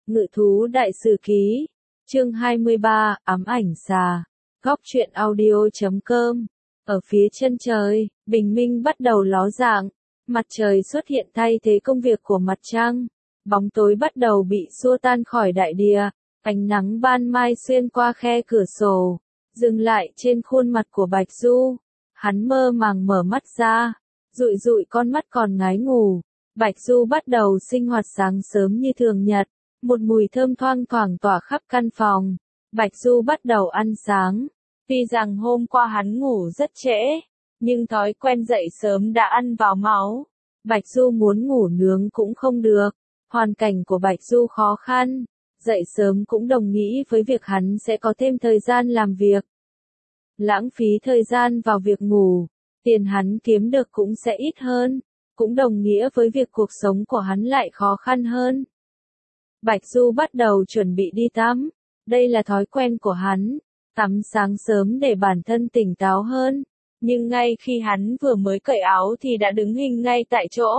Ngự thú đại sử ký, chương 23, ám ảnh xà, góc truyện audio.com. Ở phía chân trời, bình minh bắt đầu ló dạng, mặt trời xuất hiện thay thế công việc của mặt trăng, bóng tối bắt đầu bị xua tan khỏi đại địa, ánh nắng ban mai xuyên qua khe cửa sổ, dừng lại trên khuôn mặt của Bạch Du. Hắn mơ màng mở mắt ra, dụi dụi con mắt còn ngái ngủ. Bạch Du bắt đầu sinh hoạt sáng sớm như thường nhật, một mùi thơm thoang thoảng tỏa khắp căn phòng. Bạch Du bắt đầu ăn sáng, tuy rằng hôm qua hắn ngủ rất trễ, nhưng thói quen dậy sớm đã ăn vào máu. Bạch Du muốn ngủ nướng cũng không được, hoàn cảnh của Bạch Du khó khăn, dậy sớm cũng đồng nghĩa với việc hắn sẽ có thêm thời gian làm việc. Lãng phí thời gian vào việc ngủ, tiền hắn kiếm được cũng sẽ ít hơn, cũng đồng nghĩa với việc cuộc sống của hắn lại khó khăn hơn. Bạch Du bắt đầu chuẩn bị đi tắm, đây là thói quen của hắn, tắm sáng sớm để bản thân tỉnh táo hơn, nhưng ngay khi hắn vừa mới cởi áo thì đã đứng hình ngay tại chỗ.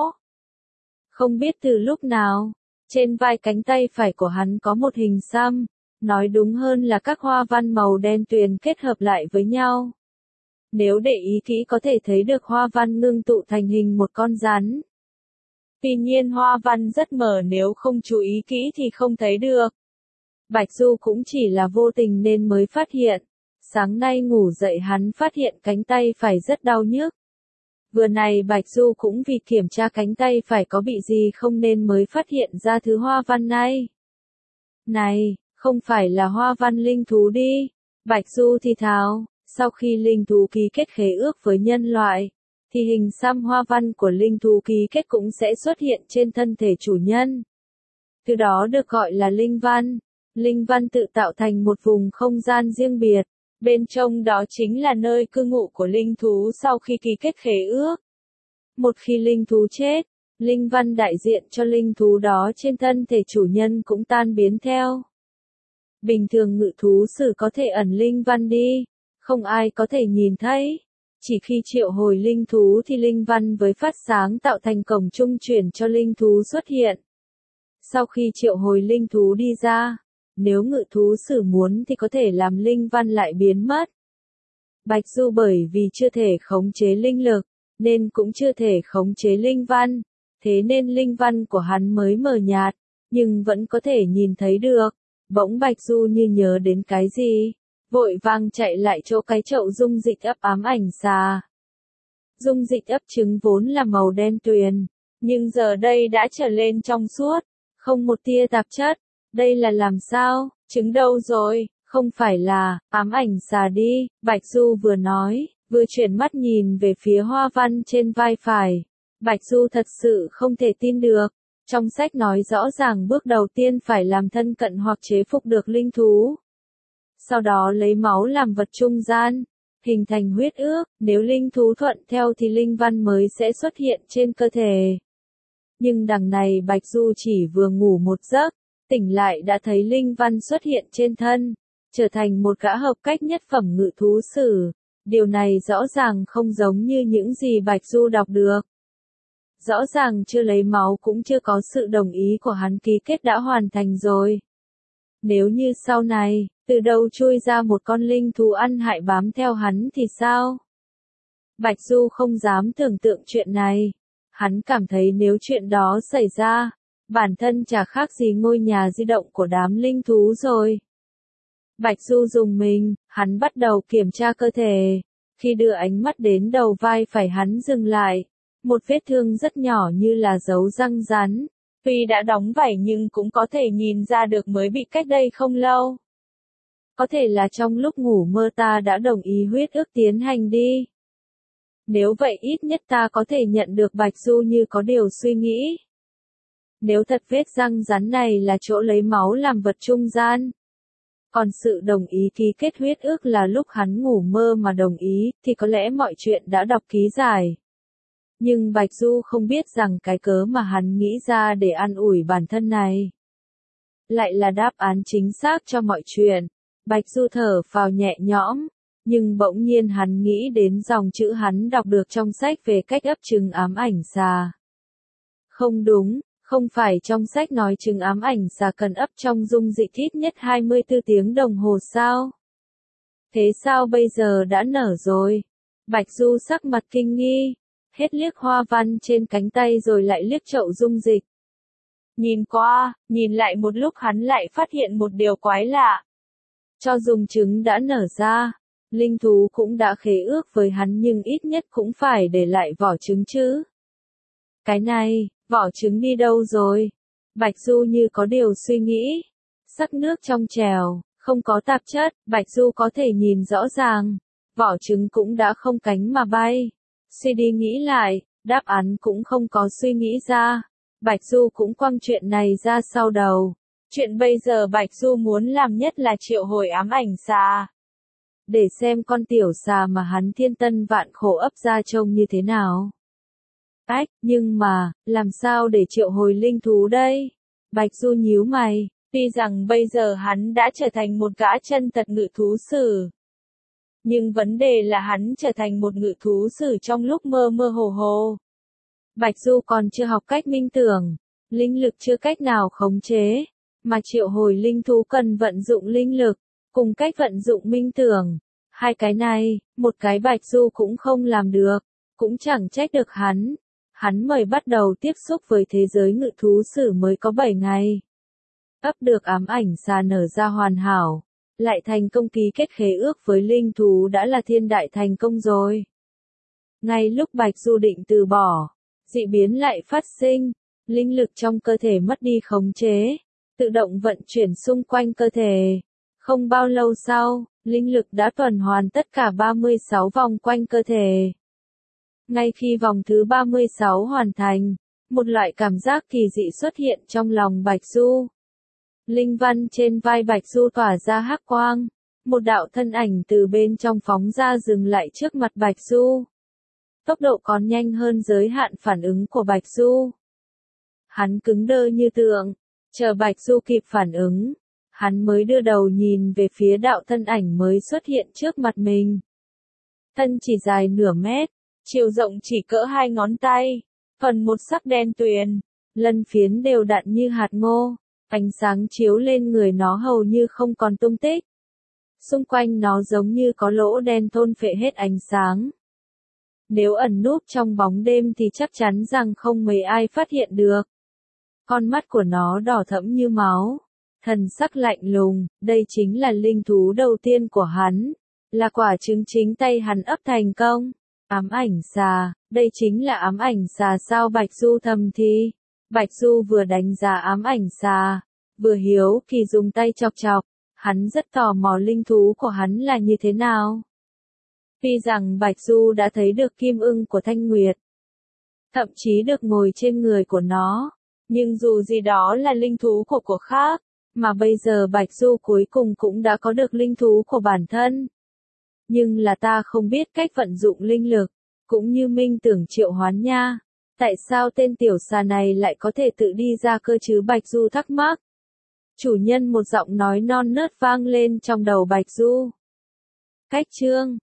Không biết từ lúc nào, trên vai cánh tay phải của hắn có một hình xăm, nói đúng hơn là các hoa văn màu đen tuyền kết hợp lại với nhau. Nếu để ý kỹ có thể thấy được hoa văn ngưng tụ thành hình một con rắn. Tuy nhiên hoa văn rất mờ, nếu không chú ý kỹ thì không thấy được. Bạch Du cũng chỉ là vô tình nên mới phát hiện. Sáng nay ngủ dậy hắn phát hiện cánh tay phải rất đau nhức. Vừa này Bạch Du cũng vì kiểm tra cánh tay phải có bị gì không nên mới phát hiện ra thứ hoa văn này. Này, không phải là hoa văn linh thú đi. Bạch Du thì thào, sau khi linh thú ký kết khế ước với nhân loại, thì hình xăm hoa văn của linh thú ký kết cũng sẽ xuất hiện trên thân thể chủ nhân. Từ đó được gọi là linh văn. Linh văn tự tạo thành một vùng không gian riêng biệt, bên trong đó chính là nơi cư ngụ của linh thú sau khi ký kết khế ước. Một khi linh thú chết, linh văn đại diện cho linh thú đó trên thân thể chủ nhân cũng tan biến theo. Bình thường ngự thú sử có thể ẩn linh văn đi, không ai có thể nhìn thấy. Chỉ khi triệu hồi linh thú thì linh văn với phát sáng tạo thành cổng trung chuyển cho linh thú xuất hiện. Sau khi triệu hồi linh thú đi ra, nếu ngự thú sử muốn thì có thể làm linh văn lại biến mất. Bạch Du bởi vì chưa thể khống chế linh lực, nên cũng chưa thể khống chế linh văn, thế nên linh văn của hắn mới mờ nhạt, nhưng vẫn có thể nhìn thấy được. Bỗng Bạch Du như nhớ đến cái gì, vội vàng chạy lại chỗ cái chậu dung dịch ấp ám ảnh xà. Dung dịch ấp trứng vốn là màu đen tuyền, nhưng giờ đây đã trở lên trong suốt, không một tia tạp chất. Đây là làm sao, trứng đâu rồi, không phải là ám ảnh xà đi. Bạch Du vừa nói, vừa chuyển mắt nhìn về phía hoa văn trên vai phải. Bạch Du thật sự không thể tin được. Trong sách nói rõ ràng bước đầu tiên phải làm thân cận hoặc chế phục được linh thú. Sau đó lấy máu làm vật trung gian, hình thành huyết ước, nếu linh thú thuận theo thì linh văn mới sẽ xuất hiện trên cơ thể. Nhưng đằng này Bạch Du chỉ vừa ngủ một giấc, tỉnh lại đã thấy linh văn xuất hiện trên thân, trở thành một gã hợp cách nhất phẩm ngự thú sử. Điều này rõ ràng không giống như những gì Bạch Du đọc được. Rõ ràng chưa lấy máu cũng chưa có sự đồng ý của hắn ký kết đã hoàn thành rồi. Nếu như sau này, từ đâu chui ra một con linh thú ăn hại bám theo hắn thì sao? Bạch Du không dám tưởng tượng chuyện này. Hắn cảm thấy nếu chuyện đó xảy ra, bản thân chả khác gì ngôi nhà di động của đám linh thú rồi. Bạch Du rùng mình, hắn bắt đầu kiểm tra cơ thể. Khi đưa ánh mắt đến đầu vai phải hắn dừng lại. Một vết thương rất nhỏ như là dấu răng rắn. Tuy đã đóng vảy nhưng cũng có thể nhìn ra được mới bị cách đây không lâu. Có thể là trong lúc ngủ mơ ta đã đồng ý huyết ước tiến hành đi. Nếu vậy ít nhất ta có thể nhận được Bạch Du như có điều suy nghĩ. Nếu thật vết răng rắn này là chỗ lấy máu làm vật trung gian. Còn sự đồng ý ký kết huyết ước là lúc hắn ngủ mơ mà đồng ý, thì có lẽ mọi chuyện đã đọc ký giải. Nhưng Bạch Du không biết rằng cái cớ mà hắn nghĩ ra để an ủi bản thân này lại là đáp án chính xác cho mọi chuyện. Bạch Du thở phào nhẹ nhõm, nhưng bỗng nhiên hắn nghĩ đến dòng chữ hắn đọc được trong sách về cách ấp trứng ám ảnh xà. Không đúng, Không phải trong sách nói trứng ám ảnh xà cần ấp trong dung dịch ít nhất 24 tiếng đồng hồ sao? Thế sao bây giờ đã nở rồi? Bạch Du sắc mặt kinh nghi, hết liếc hoa văn trên cánh tay rồi lại liếc chậu dung dịch. Nhìn qua, nhìn lại một lúc hắn lại phát hiện một điều quái lạ. Cho dùng trứng đã nở ra, linh thú cũng đã khế ước với hắn nhưng ít nhất cũng phải để lại vỏ trứng chứ. Cái này, vỏ trứng đi đâu rồi? Bạch Du như có điều suy nghĩ. Sắc nước trong trèo, không có tạp chất, Bạch Du có thể nhìn rõ ràng. Vỏ trứng cũng đã không cánh mà bay. Suy đi nghĩ lại, đáp án cũng không có suy nghĩ ra. Bạch Du cũng quăng chuyện này ra sau đầu. Chuyện bây giờ Bạch Du muốn làm nhất là triệu hồi ám ảnh xà. Để xem con tiểu xà mà hắn thiên tân vạn khổ ấp ra trông như thế nào. Nhưng mà, làm sao để triệu hồi linh thú đây? Bạch Du nhíu mày, tuy rằng bây giờ hắn đã trở thành một gã chân thật ngự thú sử. Nhưng vấn đề là hắn trở thành một ngự thú sử trong lúc mơ mơ hồ hồ. Bạch Du còn chưa học cách minh tưởng, linh lực chưa cách nào khống chế, mà triệu hồi linh thú cần vận dụng linh lực, cùng cách vận dụng minh tưởng. Hai cái này, một cái Bạch Du cũng không làm được, cũng chẳng trách được hắn. Hắn mới bắt đầu tiếp xúc với thế giới ngự thú sử mới có 7 ngày. Ấp được ám ảnh xà nở ra hoàn hảo, lại thành công ký kết khế ước với linh thú đã là thiên đại thành công rồi. Ngay lúc Bạch Du định từ bỏ, dị biến lại phát sinh, linh lực trong cơ thể mất đi khống chế, tự động vận chuyển xung quanh cơ thể. Không bao lâu sau, linh lực đã tuần hoàn tất cả 36 vòng quanh cơ thể. Ngay khi vòng thứ 36 hoàn thành, một loại cảm giác kỳ dị xuất hiện trong lòng Bạch Du. Linh văn trên vai Bạch Du tỏa ra hắc quang, một đạo thân ảnh từ bên trong phóng ra dừng lại trước mặt Bạch Du. Tốc độ còn nhanh hơn giới hạn phản ứng của Bạch Du. Hắn cứng đơ như tượng, chờ Bạch Du kịp phản ứng, hắn mới đưa đầu nhìn về phía đạo thân ảnh mới xuất hiện trước mặt mình. Thân chỉ dài nửa mét, chiều rộng chỉ cỡ 2 ngón tay, phần một sắc đen tuyền, lân phiến đều đặn như hạt ngô, ánh sáng chiếu lên người nó hầu như không còn tung tích. Xung quanh nó giống như có lỗ đen thôn phệ hết ánh sáng. Nếu ẩn núp trong bóng đêm thì chắc chắn rằng không mấy ai phát hiện được. Con mắt của nó đỏ thẫm như máu, thần sắc lạnh lùng, đây chính là linh thú đầu tiên của hắn, là quả trứng chính tay hắn ấp thành công. Ám ảnh xà, đây chính là ám ảnh xà sao? Bạch Du thầm thì. Bạch Du vừa đánh giá ám ảnh xà, vừa hiếu kỳ dùng tay chọc chọc, hắn rất tò mò linh thú của hắn là như thế nào. Tuy rằng Bạch Du đã thấy được kim ưng của Thanh Nguyệt, thậm chí được ngồi trên người của nó, nhưng dù gì đó là linh thú của khác, mà bây giờ Bạch Du cuối cùng cũng đã có được linh thú của bản thân. Nhưng là ta không biết cách vận dụng linh lực, cũng như minh tưởng triệu hoán nha. Tại sao tên tiểu xà này lại có thể tự đi ra cơ chứ? Bạch Du thắc mắc. Chủ nhân, một giọng nói non nớt vang lên trong đầu Bạch Du. Cách chương